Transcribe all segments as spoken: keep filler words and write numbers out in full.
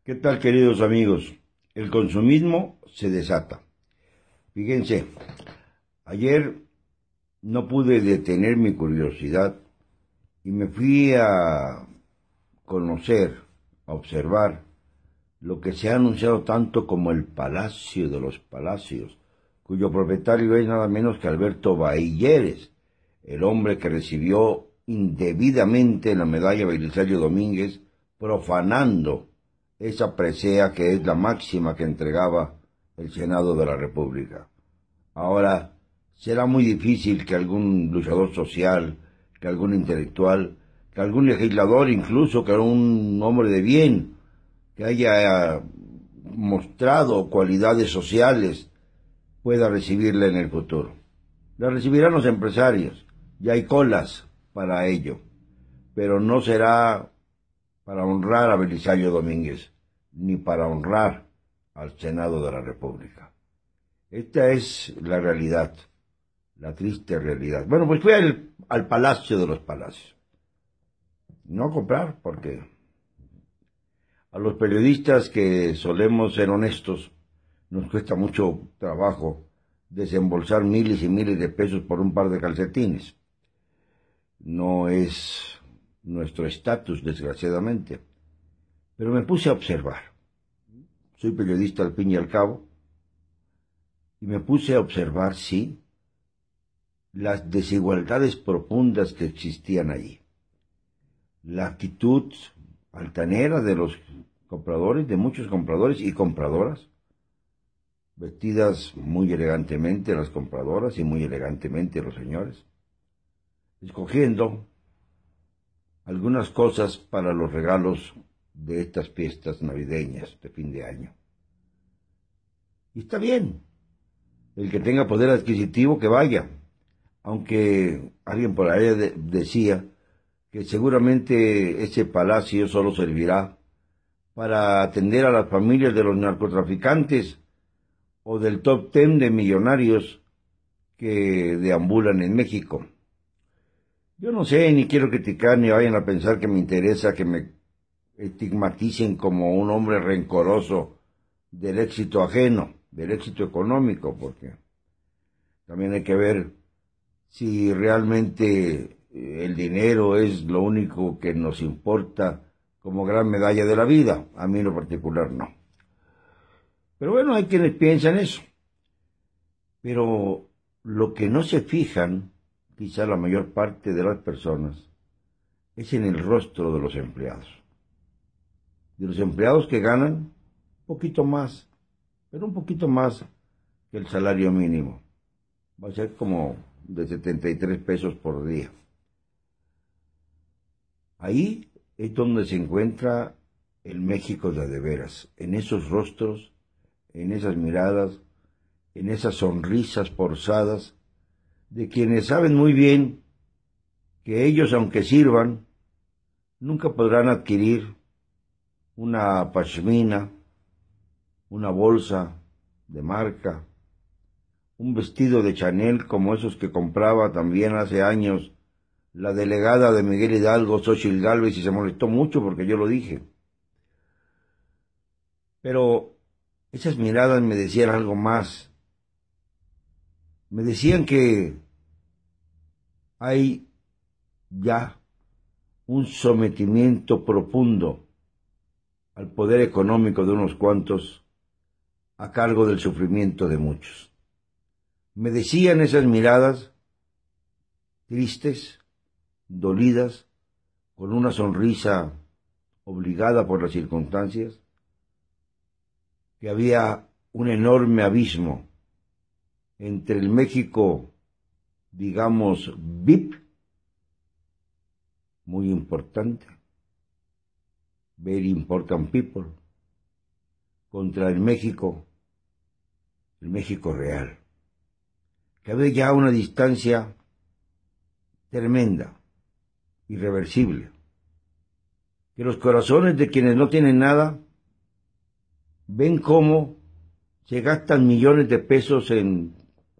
¿Qué tal, queridos amigos? El consumismo se desata. Fíjense, ayer no pude detener mi curiosidad y me fui a conocer, a observar lo que se ha anunciado tanto como el Palacio de los Palacios, cuyo propietario es nada menos que Alberto Bailleres, el hombre que recibió indebidamente la medalla Belisario Domínguez, profanando esa presea que es la máxima que entregaba el Senado de la República. Ahora, será muy difícil que algún luchador social, que algún intelectual, que algún legislador, incluso que algún hombre de bien, que haya mostrado cualidades sociales, pueda recibirla en el futuro. La recibirán los empresarios, ya hay colas para ello, pero no será para honrar a Belisario Domínguez, ni para honrar al Senado de la República. Esta es la realidad, la triste realidad. Bueno, pues fui al, al Palacio de los Palacios. No a comprar, porque a los periodistas que solemos ser honestos, nos cuesta mucho trabajo desembolsar miles y miles de pesos por un par de calcetines. No es nuestro estatus, desgraciadamente. Pero me puse a observar. Soy periodista al fin y al cabo. Y me puse a observar, sí, las desigualdades profundas que existían allí. La actitud altanera de los compradores, de muchos compradores y compradoras, vestidas muy elegantemente las compradoras y muy elegantemente los señores, escogiendo algunas cosas para los regalos de estas fiestas navideñas de fin de año. Y está bien, el que tenga poder adquisitivo que vaya, aunque alguien por ahí de decía que seguramente ese palacio solo servirá para atender a las familias de los narcotraficantes o del top ten de millonarios que deambulan en México. Yo no sé, ni quiero criticar, ni vayan a pensar que me interesa que me estigmaticen como un hombre rencoroso del éxito ajeno, del éxito económico, porque también hay que ver si realmente el dinero es lo único que nos importa como gran medalla de la vida. A mí en lo particular no. Pero bueno, hay quienes piensan eso. Pero lo que no se fijan, quizá la mayor parte de las personas, es en el rostro de los empleados. De los empleados que ganan un poquito más, pero un poquito más que el salario mínimo. Va a ser como de setenta y tres pesos por día. Ahí es donde se encuentra el México de a de veras, en esos rostros, en esas miradas, en esas sonrisas forzadas de quienes saben muy bien que ellos, aunque sirvan, nunca podrán adquirir una pashmina, una bolsa de marca, un vestido de Chanel como esos que compraba también hace años la delegada de Miguel Hidalgo, Xóchitl Gálvez, y se molestó mucho porque yo lo dije. Pero esas miradas me decían algo más. Me decían que hay ya un sometimiento profundo al poder económico de unos cuantos a cargo del sufrimiento de muchos. Me decían esas miradas tristes, dolidas, con una sonrisa obligada por las circunstancias, que había un enorme abismo entre el México, digamos, V I P, muy importante, very important people, contra el México, el México real, que había ya una distancia tremenda, irreversible, que los corazones de quienes no tienen nada ven cómo se gastan millones de pesos en,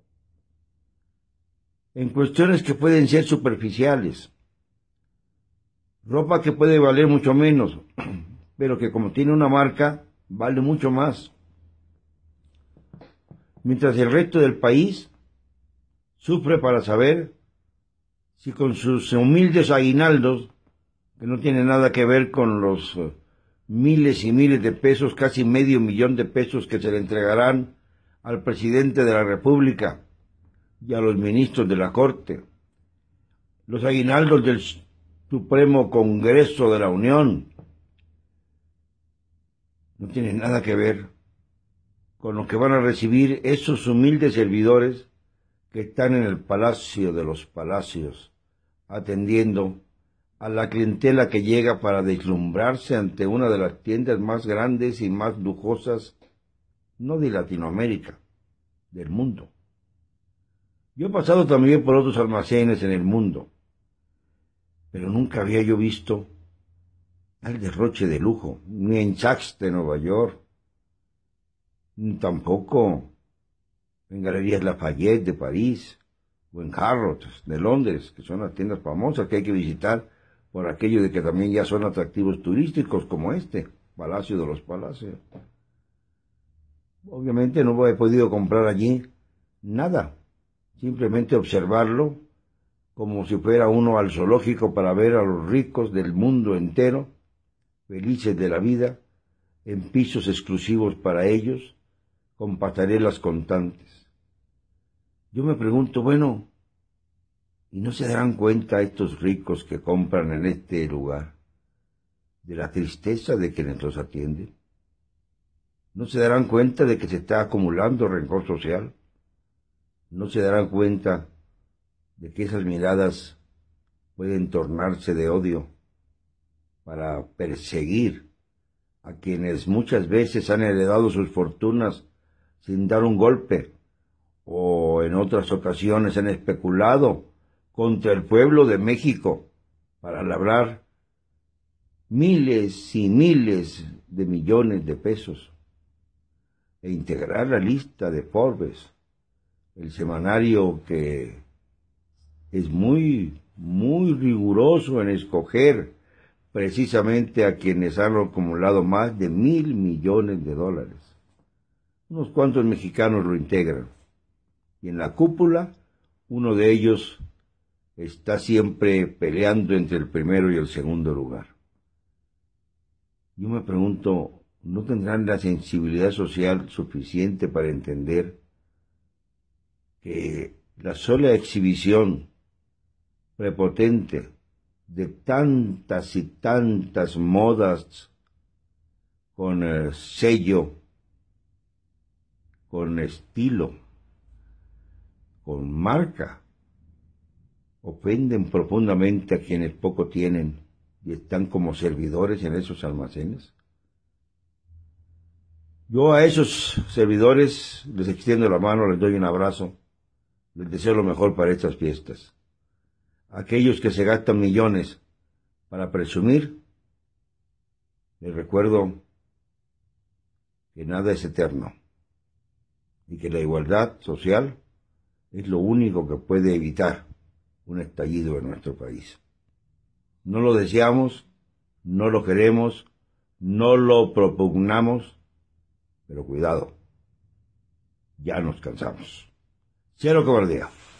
en cuestiones que pueden ser superficiales, ropa que puede valer mucho menos, pero que como tiene una marca, vale mucho más. Mientras el resto del país sufre para saber si con sus humildes aguinaldos, que no tienen nada que ver con los uh, miles y miles de pesos, casi medio millón de pesos que se le entregarán al presidente de la República y a los ministros de la Corte, los aguinaldos del Supremo Congreso de la Unión, no tienen nada que ver con lo que van a recibir esos humildes servidores que están en el Palacio de los Palacios, atendiendo a la clientela que llega para deslumbrarse ante una de las tiendas más grandes y más lujosas, no de Latinoamérica, del mundo. Yo he pasado también por otros almacenes en el mundo, pero nunca había yo visto tal derroche de lujo, ni en Saks de Nueva York, ni tampoco en Galerías Lafayette de París, o en Harrods de Londres, que son las tiendas famosas que hay que visitar por aquello de que también ya son atractivos turísticos como este, Palacio de los Palacios. Obviamente no he podido comprar allí nada, simplemente observarlo como si fuera uno al zoológico para ver a los ricos del mundo entero, felices de la vida, en pisos exclusivos para ellos, con pasarelas constantes. Yo me pregunto, bueno, ¿y no se darán cuenta estos ricos que compran en este lugar de la tristeza de quienes los atienden? ¿No se darán cuenta de que se está acumulando rencor social? ¿No se darán cuenta de que esas miradas pueden tornarse de odio para perseguir a quienes muchas veces han heredado sus fortunas sin dar un golpe, o en otras ocasiones han especulado contra el pueblo de México para labrar miles y miles de millones de pesos e integrar la lista de Forbes, el semanario que es muy, muy riguroso en escoger precisamente a quienes han acumulado más de mil millones de dólares? Unos cuantos mexicanos lo integran, y en la cúpula uno de ellos está siempre peleando entre el primero y el segundo lugar. Yo me pregunto, ¿no tendrán la sensibilidad social suficiente para entender que la sola exhibición prepotente de tantas y tantas modas con eh, sello, con estilo, con marca, ofenden profundamente a quienes poco tienen y están como servidores en esos almacenes? Yo a esos servidores les extiendo la mano, les doy un abrazo, les deseo lo mejor para estas fiestas. Aquellos que se gastan millones para presumir, les recuerdo que nada es eterno y que la igualdad social es lo único que puede evitar un estallido en nuestro país. No lo deseamos, no lo queremos, no lo propugnamos, pero cuidado, ya nos cansamos. Cero cobardía.